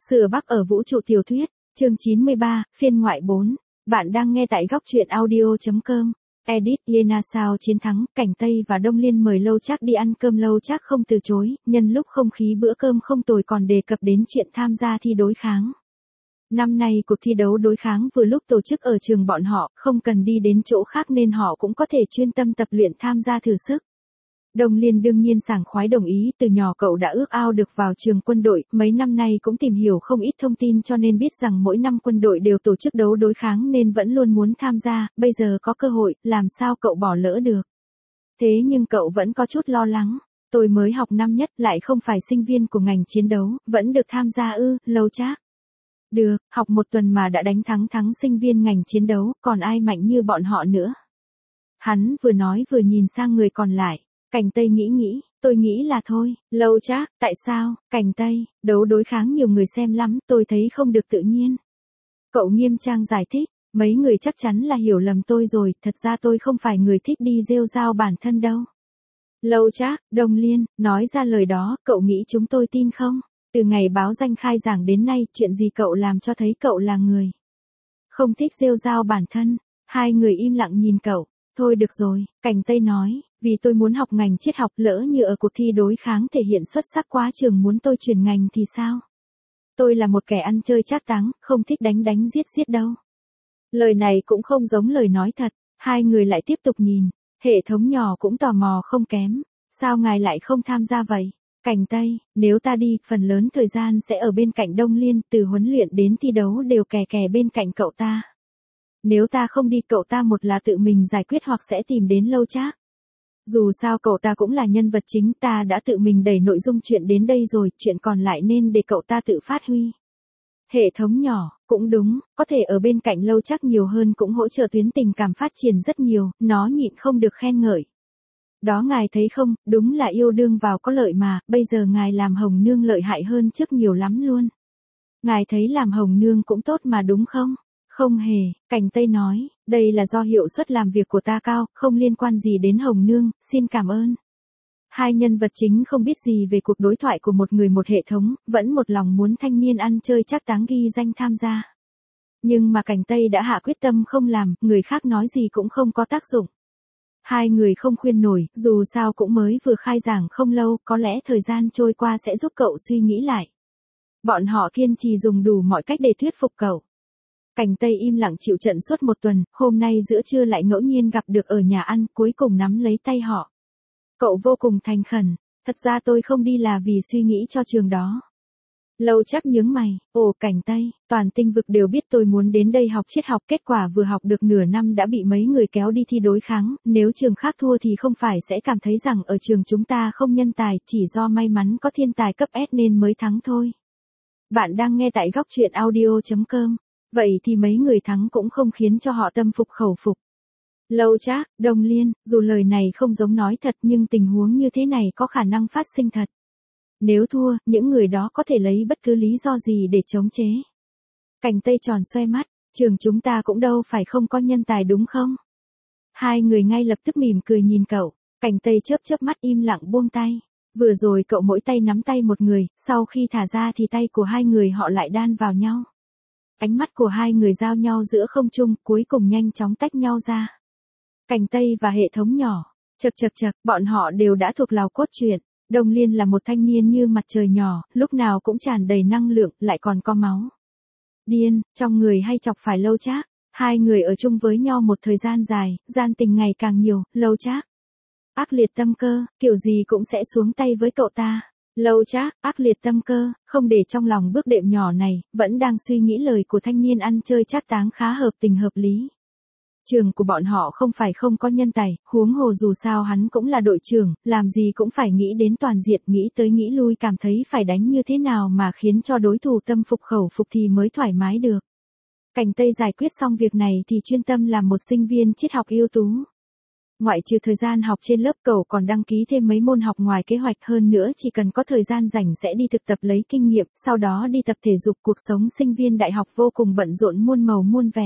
Sửa Bắc ở vũ trụ tiểu thuyết, chương 93, phiên ngoại 4. Bạn đang nghe tại góc truyện audio.com. Edit Lena sao chiến thắng, Cảnh Tây và Đông Liên mời Lâu Trác đi ăn cơm. Lâu Trác không từ chối, nhân lúc không khí bữa cơm không tồi còn đề cập đến chuyện tham gia thi đối kháng. Năm nay cuộc thi đấu đối kháng vừa lúc tổ chức ở trường bọn họ, không cần đi đến chỗ khác nên họ cũng có thể chuyên tâm tập luyện tham gia thử sức. Đông Liên đương nhiên sảng khoái đồng ý, từ nhỏ cậu đã ước ao được vào trường quân đội, mấy năm nay cũng tìm hiểu không ít thông tin cho nên biết rằng mỗi năm quân đội đều tổ chức đấu đối kháng nên vẫn luôn muốn tham gia, bây giờ có cơ hội, làm sao cậu bỏ lỡ được. Thế nhưng cậu vẫn có chút lo lắng, tôi mới học năm nhất lại không phải sinh viên của ngành chiến đấu, vẫn được tham gia ư? Lâu Trác. Được, học một tuần mà đã đánh thắng sinh viên ngành chiến đấu, còn ai mạnh như bọn họ nữa. Hắn vừa nói vừa nhìn sang người còn lại. Cảnh Tây nghĩ, tôi nghĩ là thôi. Lâu Trác, tại sao? Cảnh Tây, đấu đối kháng nhiều người xem lắm, tôi thấy không được tự nhiên. Cậu nghiêm trang giải thích, mấy người chắc chắn là hiểu lầm tôi rồi, thật ra tôi không phải người thích đi rêu rao bản thân đâu. Lâu Trác, Đông Liên, nói ra lời đó, cậu nghĩ chúng tôi tin không? Từ ngày báo danh khai giảng đến nay, chuyện gì cậu làm cho thấy cậu là người không thích rêu rao bản thân? Hai người im lặng nhìn cậu. Thôi được rồi, Cảnh Tây nói, vì tôi muốn học ngành triết học, lỡ như ở cuộc thi đối kháng thể hiện xuất sắc quá trường muốn tôi chuyển ngành thì sao? Tôi là một kẻ ăn chơi trác táng, không thích đánh giết đâu. Lời này cũng không giống lời nói thật, hai người lại tiếp tục nhìn, hệ thống nhỏ cũng tò mò không kém, sao ngài lại không tham gia vậy? Cảnh Tây, nếu ta đi, phần lớn thời gian sẽ ở bên cạnh Đông Liên, từ huấn luyện đến thi đấu đều kè bên cạnh cậu ta. Nếu ta không đi cậu ta một là tự mình giải quyết hoặc sẽ tìm đến Lâu Trác. Dù sao cậu ta cũng là nhân vật chính, ta đã tự mình đẩy nội dung chuyện đến đây rồi, chuyện còn lại nên để cậu ta tự phát huy. Hệ thống nhỏ, cũng đúng, có thể ở bên cạnh Lâu Trác nhiều hơn cũng hỗ trợ tuyến tình cảm phát triển rất nhiều, nó nhịn không được khen ngợi. Đó ngài thấy không, đúng là yêu đương vào có lợi mà, bây giờ ngài làm hồng nương lợi hại hơn trước nhiều lắm luôn. Ngài thấy làm hồng nương cũng tốt mà đúng không? Không hề, Cảnh Tây nói, đây là do hiệu suất làm việc của ta cao, không liên quan gì đến hồng nương, xin cảm ơn. Hai nhân vật chính không biết gì về cuộc đối thoại của một người một hệ thống, vẫn một lòng muốn thanh niên ăn chơi trác táng ghi danh tham gia. Nhưng mà Cảnh Tây đã hạ quyết tâm không làm, người khác nói gì cũng không có tác dụng. Hai người không khuyên nổi, dù sao cũng mới vừa khai giảng không lâu, có lẽ thời gian trôi qua sẽ giúp cậu suy nghĩ lại. Bọn họ kiên trì dùng đủ mọi cách để thuyết phục cậu. Cảnh Tây im lặng chịu trận suốt một tuần, hôm nay giữa trưa lại ngẫu nhiên gặp được ở nhà ăn, cuối cùng nắm lấy tay họ. Cậu vô cùng thành khẩn, thật ra tôi không đi là vì suy nghĩ cho trường đó. Lâu Trác nhướng mày, ồ Cảnh Tây, toàn tinh vực đều biết tôi muốn đến đây học triết học, kết quả vừa học được nửa năm đã bị mấy người kéo đi thi đối kháng, nếu trường khác thua thì không phải sẽ cảm thấy rằng ở trường chúng ta không nhân tài, chỉ do may mắn có thiên tài cấp S nên mới thắng thôi. Bạn đang nghe tại góc truyện audio.com. Vậy thì mấy người thắng cũng không khiến cho họ tâm phục khẩu phục. Lâu Trác, Đông Liên, dù lời này không giống nói thật nhưng tình huống như thế này có khả năng phát sinh thật. Nếu thua, những người đó có thể lấy bất cứ lý do gì để chống chế. Cảnh Tây tròn xoe mắt, trường chúng ta cũng đâu phải không có nhân tài đúng không? Hai người ngay lập tức mỉm cười nhìn cậu, Cảnh Tây chớp mắt im lặng buông tay. Vừa rồi cậu mỗi tay nắm tay một người, sau khi thả ra thì tay của hai người họ lại đan vào nhau. Ánh mắt của hai người giao nhau giữa không trung, cuối cùng nhanh chóng tách nhau ra. Cảnh Tây và hệ thống nhỏ, chậc, bọn họ đều đã thuộc lào cốt truyện. Đông Liên là một thanh niên như mặt trời nhỏ, lúc nào cũng tràn đầy năng lượng, lại còn có máu điên, trong người hay chọc phải Lâu Trác. Hai người ở chung với nhau một thời gian dài, gian tình ngày càng nhiều, Lâu Trác ác liệt tâm cơ, kiểu gì cũng sẽ xuống tay với cậu ta. Lâu Trác, ác liệt tâm cơ, không để trong lòng bước đệm nhỏ này, vẫn đang suy nghĩ lời của thanh niên ăn chơi trác táng khá hợp tình hợp lý. Trường của bọn họ không phải không có nhân tài, huống hồ dù sao hắn cũng là đội trưởng, làm gì cũng phải nghĩ đến toàn diện, nghĩ tới nghĩ lui cảm thấy phải đánh như thế nào mà khiến cho đối thủ tâm phục khẩu phục thì mới thoải mái được. Cảnh Tây giải quyết xong việc này thì chuyên tâm làm một sinh viên triết học ưu tú. Ngoại trừ thời gian học trên lớp cậu còn đăng ký thêm mấy môn học ngoài kế hoạch, hơn nữa chỉ cần có thời gian rảnh sẽ đi thực tập lấy kinh nghiệm, sau đó đi tập thể dục. Cuộc sống sinh viên đại học vô cùng bận rộn muôn màu muôn vẻ.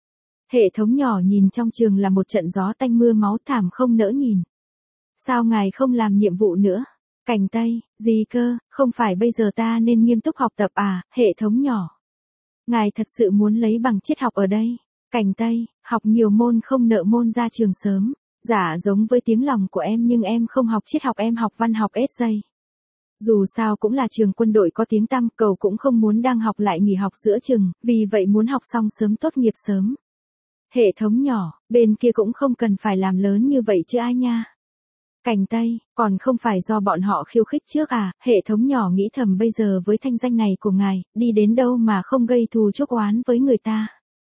Hệ thống nhỏ nhìn trong trường là một trận gió tanh mưa máu, thảm không nỡ nhìn. Sao ngài không làm nhiệm vụ nữa? Cảnh Tây, gì cơ, không phải bây giờ ta nên nghiêm túc học tập à, hệ thống nhỏ. Ngài thật sự muốn lấy bằng triết học ở đây. Cảnh Tây, học nhiều môn không nợ môn ra trường sớm. Dạ giống với tiếng lòng của em nhưng em không học triết học, em học văn học SJ. Dù sao cũng là trường quân đội có tiếng tăm, cậu cũng không muốn đang học lại nghỉ học giữa chừng, vì vậy muốn học xong sớm tốt nghiệp sớm. Hệ thống nhỏ, bên kia cũng không cần phải làm lớn như vậy chứ ai nha. Cảnh Tây, còn không phải do bọn họ khiêu khích trước à, hệ thống nhỏ nghĩ thầm bây giờ với thanh danh này của ngài, đi đến đâu mà không gây thù chuốc oán với người ta.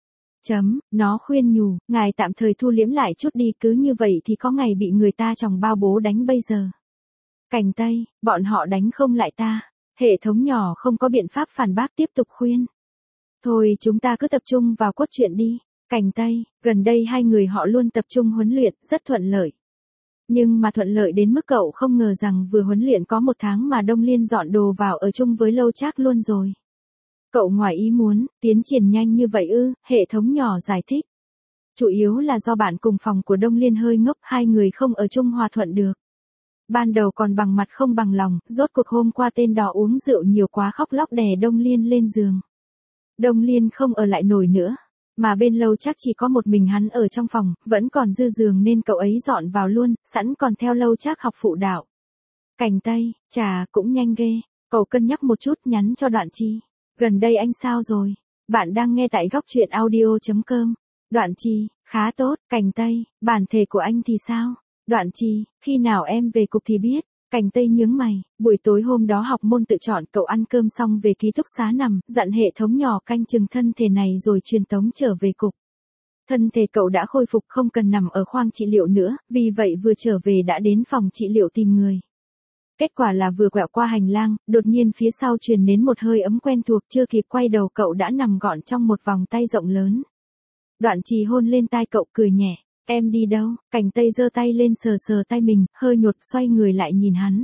Nó khuyên nhủ, ngài tạm thời thu liễm lại chút đi, cứ như vậy thì có ngày bị người ta chồng bao bố đánh bây giờ. Cảnh Tây, bọn họ đánh không lại ta. Hệ thống nhỏ không có biện pháp phản bác tiếp tục khuyên. Thôi chúng ta cứ tập trung vào cốt truyện đi. Cảnh Tây, gần đây hai người họ luôn tập trung huấn luyện, rất thuận lợi. Nhưng mà thuận lợi đến mức cậu không ngờ rằng vừa huấn luyện có 1 tháng mà Đông Liên dọn đồ vào ở chung với Lâu Trác luôn rồi. Cậu ngoài ý muốn, tiến triển nhanh như vậy ư, hệ thống nhỏ giải thích. Chủ yếu là do bạn cùng phòng của Đông Liên hơi ngốc, hai người không ở chung hòa thuận được. Ban đầu còn bằng mặt không bằng lòng, rốt cuộc hôm qua tên đỏ uống rượu nhiều quá khóc lóc đè Đông Liên lên giường. Đông Liên không ở lại nổi nữa, mà bên Lâu Trác chỉ có một mình hắn ở trong phòng, vẫn còn dư giường nên cậu ấy dọn vào luôn, sẵn còn theo Lâu Trác học phụ đạo. Cảnh Tây, chà cũng nhanh ghê, cậu cân nhắc một chút nhắn cho Đoạn Chi. Gần đây anh sao rồi? Bạn đang nghe tại góc truyện audio.com. Đoạn Chi, khá tốt. Cảnh Tây, bản thể của anh thì sao? Đoạn Chi, khi nào em về cục thì biết. Cảnh Tây nhướng mày, buổi tối hôm đó học môn tự chọn, cậu ăn cơm xong về ký túc xá nằm, dặn hệ thống nhỏ canh chừng thân thể này rồi truyền tống trở về cục. Thân thể cậu đã khôi phục không cần nằm ở khoang trị liệu nữa, vì vậy vừa trở về đã đến phòng trị liệu tìm người. Kết quả là vừa quẹo qua hành lang, đột nhiên phía sau truyền đến một hơi ấm quen thuộc, chưa kịp quay đầu cậu đã nằm gọn trong một vòng tay rộng lớn. Đoạn Trì hôn lên tai cậu cười nhẹ, em đi đâu? Cảnh Tây giơ tay lên sờ sờ tay mình, hơi nhột xoay người lại nhìn hắn.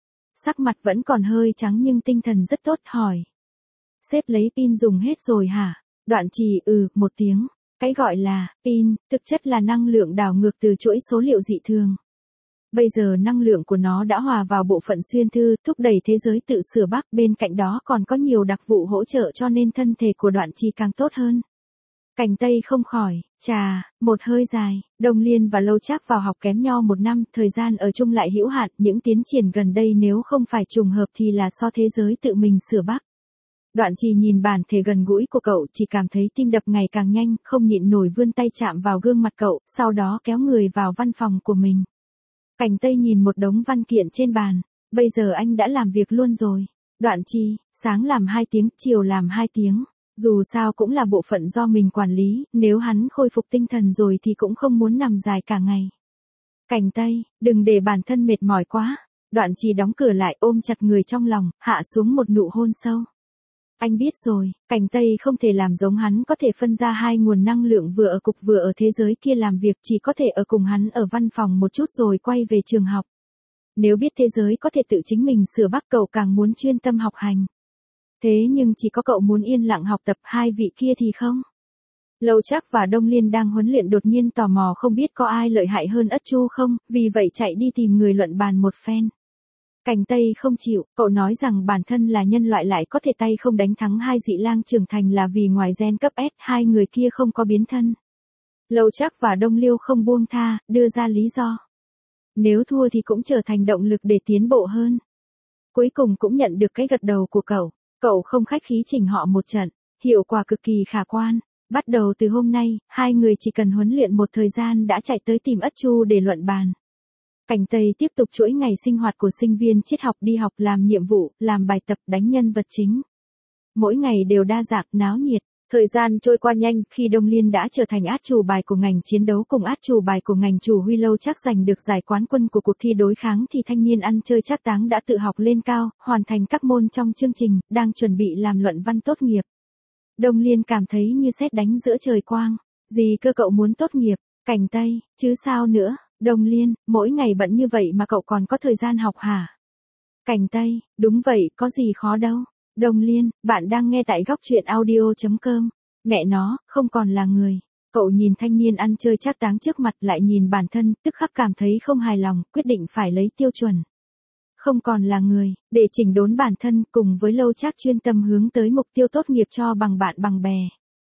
Sắc mặt vẫn còn hơi trắng nhưng tinh thần rất tốt, hỏi. Sếp lấy pin dùng hết rồi hả? Đoạn Trì một tiếng. Cái gọi là pin, thực chất là năng lượng đảo ngược từ chuỗi số liệu dị thường. Bây giờ năng lượng của nó đã hòa vào bộ phận xuyên thư, thúc đẩy thế giới tự sửa bắc, bên cạnh đó còn có nhiều đặc vụ hỗ trợ cho nên thân thể của Đoạn Trì càng tốt hơn. Cảnh Tây không khỏi, một hơi dài, Đông Liên và Lâu Trác vào học kém nhau 1 năm, thời gian ở chung lại hữu hạn, những tiến triển gần đây nếu không phải trùng hợp thì là do thế giới tự mình sửa bắc. Đoạn Trì nhìn bản thể gần gũi của cậu, chỉ cảm thấy tim đập ngày càng nhanh, không nhịn nổi vươn tay chạm vào gương mặt cậu, sau đó kéo người vào văn phòng của mình. Cảnh Tây nhìn một đống văn kiện trên bàn, bây giờ anh đã làm việc luôn rồi. Đoạn Trì, sáng làm 2 tiếng, chiều làm 2 tiếng. Dù sao cũng là bộ phận do mình quản lý, nếu hắn khôi phục tinh thần rồi thì cũng không muốn nằm dài cả ngày. Cảnh Tây, đừng để bản thân mệt mỏi quá. Đoạn Trì đóng cửa lại ôm chặt người trong lòng, hạ xuống một nụ hôn sâu. Anh biết rồi, Cảnh Tây không thể làm giống hắn, có thể phân ra 2 nguồn năng lượng vừa ở cục vừa ở thế giới kia làm việc, chỉ có thể ở cùng hắn ở văn phòng một chút rồi quay về trường học. Nếu biết thế giới có thể tự chính mình sửa bắc, cậu càng muốn chuyên tâm học hành. Thế nhưng chỉ có cậu muốn yên lặng học tập, hai vị kia thì không. Lâu Trác và Đông Liên đang huấn luyện đột nhiên tò mò không biết có ai lợi hại hơn Ất Chu không, vì vậy chạy đi tìm người luận bàn một phen. Cảnh Tây không chịu, cậu nói rằng bản thân là nhân loại lại có thể tay không đánh thắng 2 dị lang trưởng thành là vì ngoài gen cấp S, 2 người kia không có biến thân. Lâu Trác và Đông Liêu không buông tha, đưa ra lý do. Nếu thua thì cũng trở thành động lực để tiến bộ hơn. Cuối cùng cũng nhận được cái gật đầu của cậu. Cậu không khách khí chỉnh họ một trận, hiệu quả cực kỳ khả quan. Bắt đầu từ hôm nay, 2 người chỉ cần huấn luyện một thời gian đã chạy tới tìm Ất Chu để luận bàn. Cảnh Tây tiếp tục chuỗi ngày sinh hoạt của sinh viên triết học, đi học, làm nhiệm vụ, làm bài tập, đánh nhân vật chính. Mỗi ngày đều đa dạng, náo nhiệt. Thời gian trôi qua nhanh, khi Đông Liên đã trở thành át chủ bài của ngành chiến đấu cùng át chủ bài của ngành chủ huy. Lâu Trác giành được giải quán quân của cuộc thi đối kháng thì thanh niên ăn chơi Trác Táng đã tự học lên cao, hoàn thành các môn trong chương trình, đang chuẩn bị làm luận văn tốt nghiệp. Đông Liên cảm thấy như sét đánh giữa trời quang. Gì cơ, cậu muốn tốt nghiệp? Cảnh Tây, chứ sao nữa? Đông Liên, mỗi ngày bận như vậy mà cậu còn có thời gian học hả? Cảnh Tây, đúng vậy, có gì khó đâu. Đông Liên, bạn đang nghe tại góc truyện audio.com. Mẹ nó, không còn là người. Cậu nhìn thanh niên ăn chơi Trác Táng trước mặt lại nhìn bản thân, tức khắc cảm thấy không hài lòng, quyết định phải lấy tiêu chuẩn. không còn là người, để chỉnh đốn bản thân cùng với Lâu Trác chuyên tâm hướng tới mục tiêu tốt nghiệp cho bằng bạn bằng bè.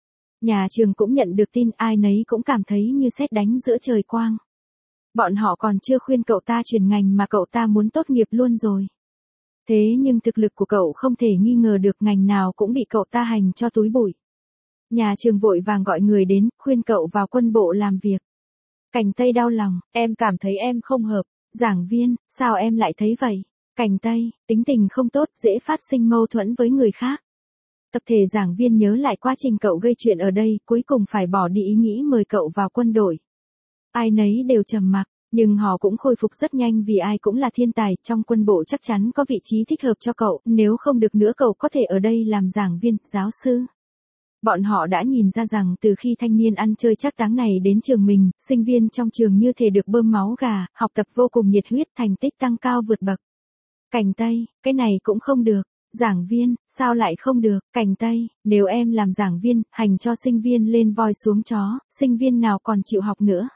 Nhà trường cũng nhận được tin, ai nấy cũng cảm thấy như sét đánh giữa trời quang. Bọn họ còn chưa khuyên cậu ta chuyển ngành mà cậu ta muốn tốt nghiệp luôn rồi. Thế nhưng thực lực của cậu không thể nghi ngờ được, ngành nào cũng bị cậu ta hành cho túi bụi. Nhà trường vội vàng gọi người đến, khuyên cậu vào quân bộ làm việc. Cảnh Tây đau lòng, em cảm thấy em không hợp. Giảng viên, sao em lại thấy vậy? Cảnh Tây, tính tình không tốt, dễ phát sinh mâu thuẫn với người khác. Tập thể giảng viên nhớ lại quá trình cậu gây chuyện ở đây, cuối cùng phải bỏ đi ý nghĩ mời cậu vào quân đội. Ai nấy đều trầm mặc, nhưng họ cũng khôi phục rất nhanh vì ai cũng là thiên tài, trong quân bộ chắc chắn có vị trí thích hợp cho cậu, nếu không được nữa cậu có thể ở đây làm giảng viên, giáo sư. Bọn họ đã nhìn ra rằng từ khi thanh niên ăn chơi trác táng này đến trường mình, sinh viên trong trường như thể được bơm máu gà, học tập vô cùng nhiệt huyết, thành tích tăng cao vượt bậc. Cảnh Tây, cái này cũng không được. Giảng viên, sao lại không được? Cảnh Tây, nếu em làm giảng viên, hành cho sinh viên lên voi xuống chó, sinh viên nào còn chịu học nữa?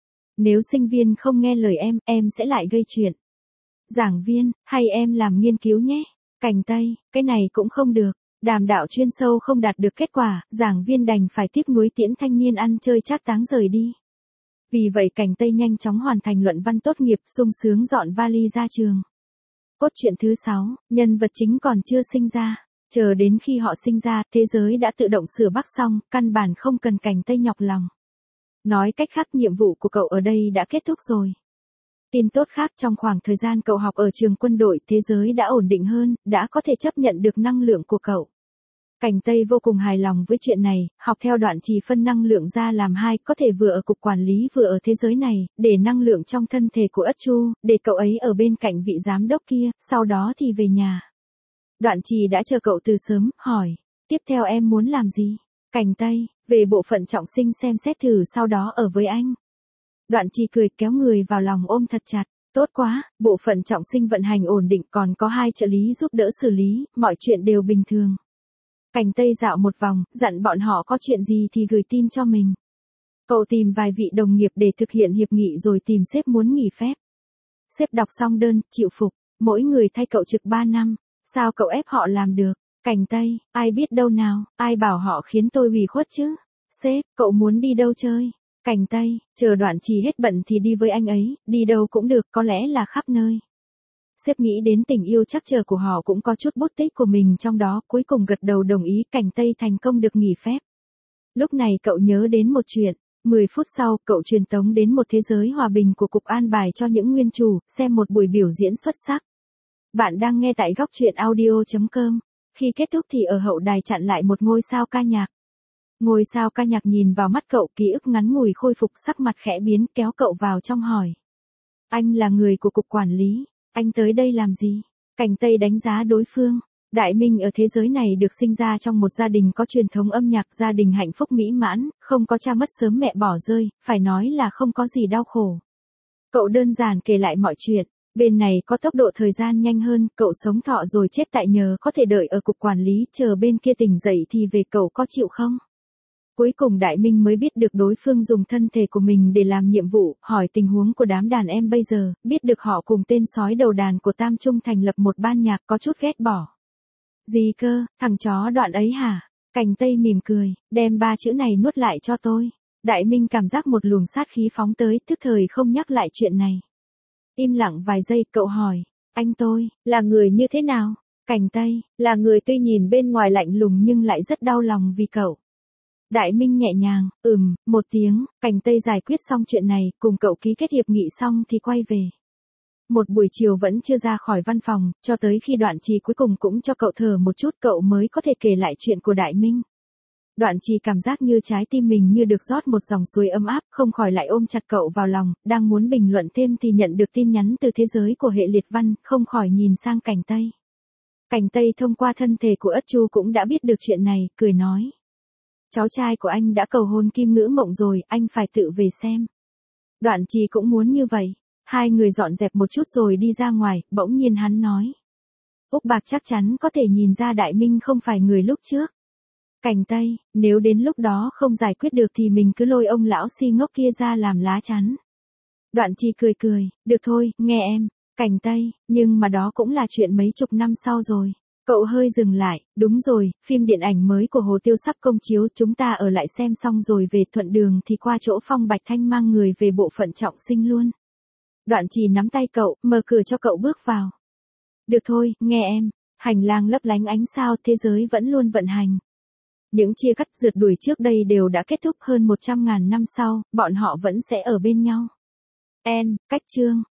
Nếu sinh viên không nghe lời em sẽ lại gây chuyện. Giảng viên, hay em làm nghiên cứu nhé. Cảnh Tây, cái này cũng không được. Đàm đạo chuyên sâu không đạt được kết quả, giảng viên đành phải tiếc nuối tiễn thanh niên ăn chơi trác táng rời đi. Vì vậy Cảnh Tây nhanh chóng hoàn thành luận văn tốt nghiệp, sung sướng dọn vali ra trường. Cốt truyện thứ 6, nhân vật chính còn chưa sinh ra. Chờ đến khi họ sinh ra, thế giới đã tự động sửa bắc xong, căn bản không cần Cảnh Tây nhọc lòng. Nói cách khác, nhiệm vụ của cậu ở đây đã kết thúc rồi. Tin tốt khác, trong khoảng thời gian cậu học ở trường quân đội, thế giới đã ổn định hơn, đã có thể chấp nhận được năng lượng của cậu. Cảnh Tây vô cùng hài lòng với chuyện này, học theo Đoạn Trì phân năng lượng ra làm hai, có thể vừa ở cục quản lý vừa ở thế giới này, để năng lượng trong thân thể của Ất Chu, để cậu ấy ở bên cạnh vị giám đốc kia, sau đó thì về nhà. Đoạn Trì đã chờ cậu từ sớm, hỏi, tiếp theo em muốn làm gì? Cảnh Tây, về bộ phận trọng sinh xem xét thử sau đó ở với anh. Đoạn Trì cười kéo người vào lòng ôm thật chặt, tốt quá, bộ phận trọng sinh vận hành ổn định, còn có 2 trợ lý giúp đỡ xử lý, mọi chuyện đều bình thường. Cảnh Tây dạo một vòng, dặn bọn họ có chuyện gì thì gửi tin cho mình. Cậu tìm vài vị đồng nghiệp để thực hiện hiệp nghị rồi tìm sếp muốn nghỉ phép. Sếp đọc xong đơn, chịu phục, mỗi người thay cậu trực 3 năm, sao cậu ép họ làm được? Cảnh Tây, ai biết đâu nào, ai bảo họ khiến tôi ủy khuất chứ? Sếp, cậu muốn đi đâu chơi? Cảnh Tây, chờ Đoạn Trì hết bận thì đi với anh ấy, đi đâu cũng được, có lẽ là khắp nơi. Sếp nghĩ đến tình yêu chắc chờ của họ cũng có chút bút tích của mình trong đó, cuối cùng gật đầu đồng ý. Cảnh Tây thành công được nghỉ phép. Lúc này cậu nhớ đến một chuyện, 10 phút sau, cậu truyền tống đến một thế giới hòa bình của Cục An bài cho những nguyên chủ, xem một buổi biểu diễn xuất sắc. Bạn đang nghe tại góc truyện audio.com. Khi kết thúc thì ở hậu đài chặn lại một ngôi sao ca nhạc. Ngôi sao ca nhạc nhìn vào mắt cậu, ký ức ngắn ngủi khôi phục, sắc mặt khẽ biến, kéo cậu vào trong hỏi. Anh là người của Cục Quản lý, anh tới đây làm gì? Cảnh Tây đánh giá đối phương. Đại Minh ở thế giới này được sinh ra trong một gia đình có truyền thống âm nhạc, gia đình hạnh phúc mỹ mãn, không có cha mất sớm mẹ bỏ rơi, phải nói là không có gì đau khổ. Cậu đơn giản kể lại mọi chuyện. Bên này có tốc độ thời gian nhanh hơn, cậu sống thọ rồi chết tại nhờ có thể đợi ở Cục Quản lý, chờ bên kia tỉnh dậy thì về, cậu có chịu không? Cuối cùng Đại Minh mới biết được đối phương dùng thân thể của mình để làm nhiệm vụ, hỏi tình huống của đám đàn em bây giờ, biết được họ cùng tên sói đầu đàn của Tam Trung thành lập một ban nhạc, có chút ghét bỏ. Gì cơ, thằng chó Đoạn ấy hả? Cảnh Tây mỉm cười, đem 3 chữ này nuốt lại cho tôi. Đại Minh cảm giác một luồng sát khí phóng tới, tức thời không nhắc lại chuyện này. Im lặng vài giây, cậu hỏi, anh tôi, là người như thế nào? Cảnh Tây, là người tuy nhìn bên ngoài lạnh lùng nhưng lại rất đau lòng vì cậu. Đại Minh nhẹ nhàng, một tiếng. Cảnh Tây giải quyết xong chuyện này, cùng cậu ký kết hiệp nghị xong thì quay về. Một buổi chiều vẫn chưa ra khỏi văn phòng, cho tới khi Đoạn Trì cuối cùng cũng cho cậu thở một chút, cậu mới có thể kể lại chuyện của Đại Minh. Đoạn Trì cảm giác như trái tim mình như được rót một dòng suối ấm áp, không khỏi lại ôm chặt cậu vào lòng, đang muốn bình luận thêm thì nhận được tin nhắn từ thế giới của hệ liệt văn, không khỏi nhìn sang Cảnh Tây. Cảnh Tây thông qua thân thể của Ất Chu cũng đã biết được chuyện này, cười nói. Cháu trai của anh đã cầu hôn Kim Ngữ Mộng rồi, anh phải tự về xem. Đoạn Trì cũng muốn như vậy. Hai người dọn dẹp một chút rồi đi ra ngoài, bỗng nhiên hắn nói. Úc Bạc chắc chắn có thể nhìn ra Đại Minh không phải người lúc trước. Cảnh Tây, nếu đến lúc đó không giải quyết được thì mình cứ lôi ông lão si ngốc kia ra làm lá chắn. Đoạn Trì cười cười, được thôi, nghe em. Cảnh Tây, nhưng mà đó cũng là chuyện mấy chục năm sau rồi. Cậu hơi dừng lại, đúng rồi, phim điện ảnh mới của Hồ Tiêu sắp công chiếu, chúng ta ở lại xem xong rồi về, thuận đường thì qua chỗ Phong Bạch Thanh mang người về bộ phận trọng sinh luôn. Đoạn Trì nắm tay cậu, mở cửa cho cậu bước vào. Được thôi, nghe em. Hành lang lấp lánh ánh sao, thế giới vẫn luôn vận hành. Những chia cắt rượt đuổi trước đây đều đã kết thúc, hơn 100.000 năm sau, bọn họ vẫn sẽ ở bên nhau. Cách chương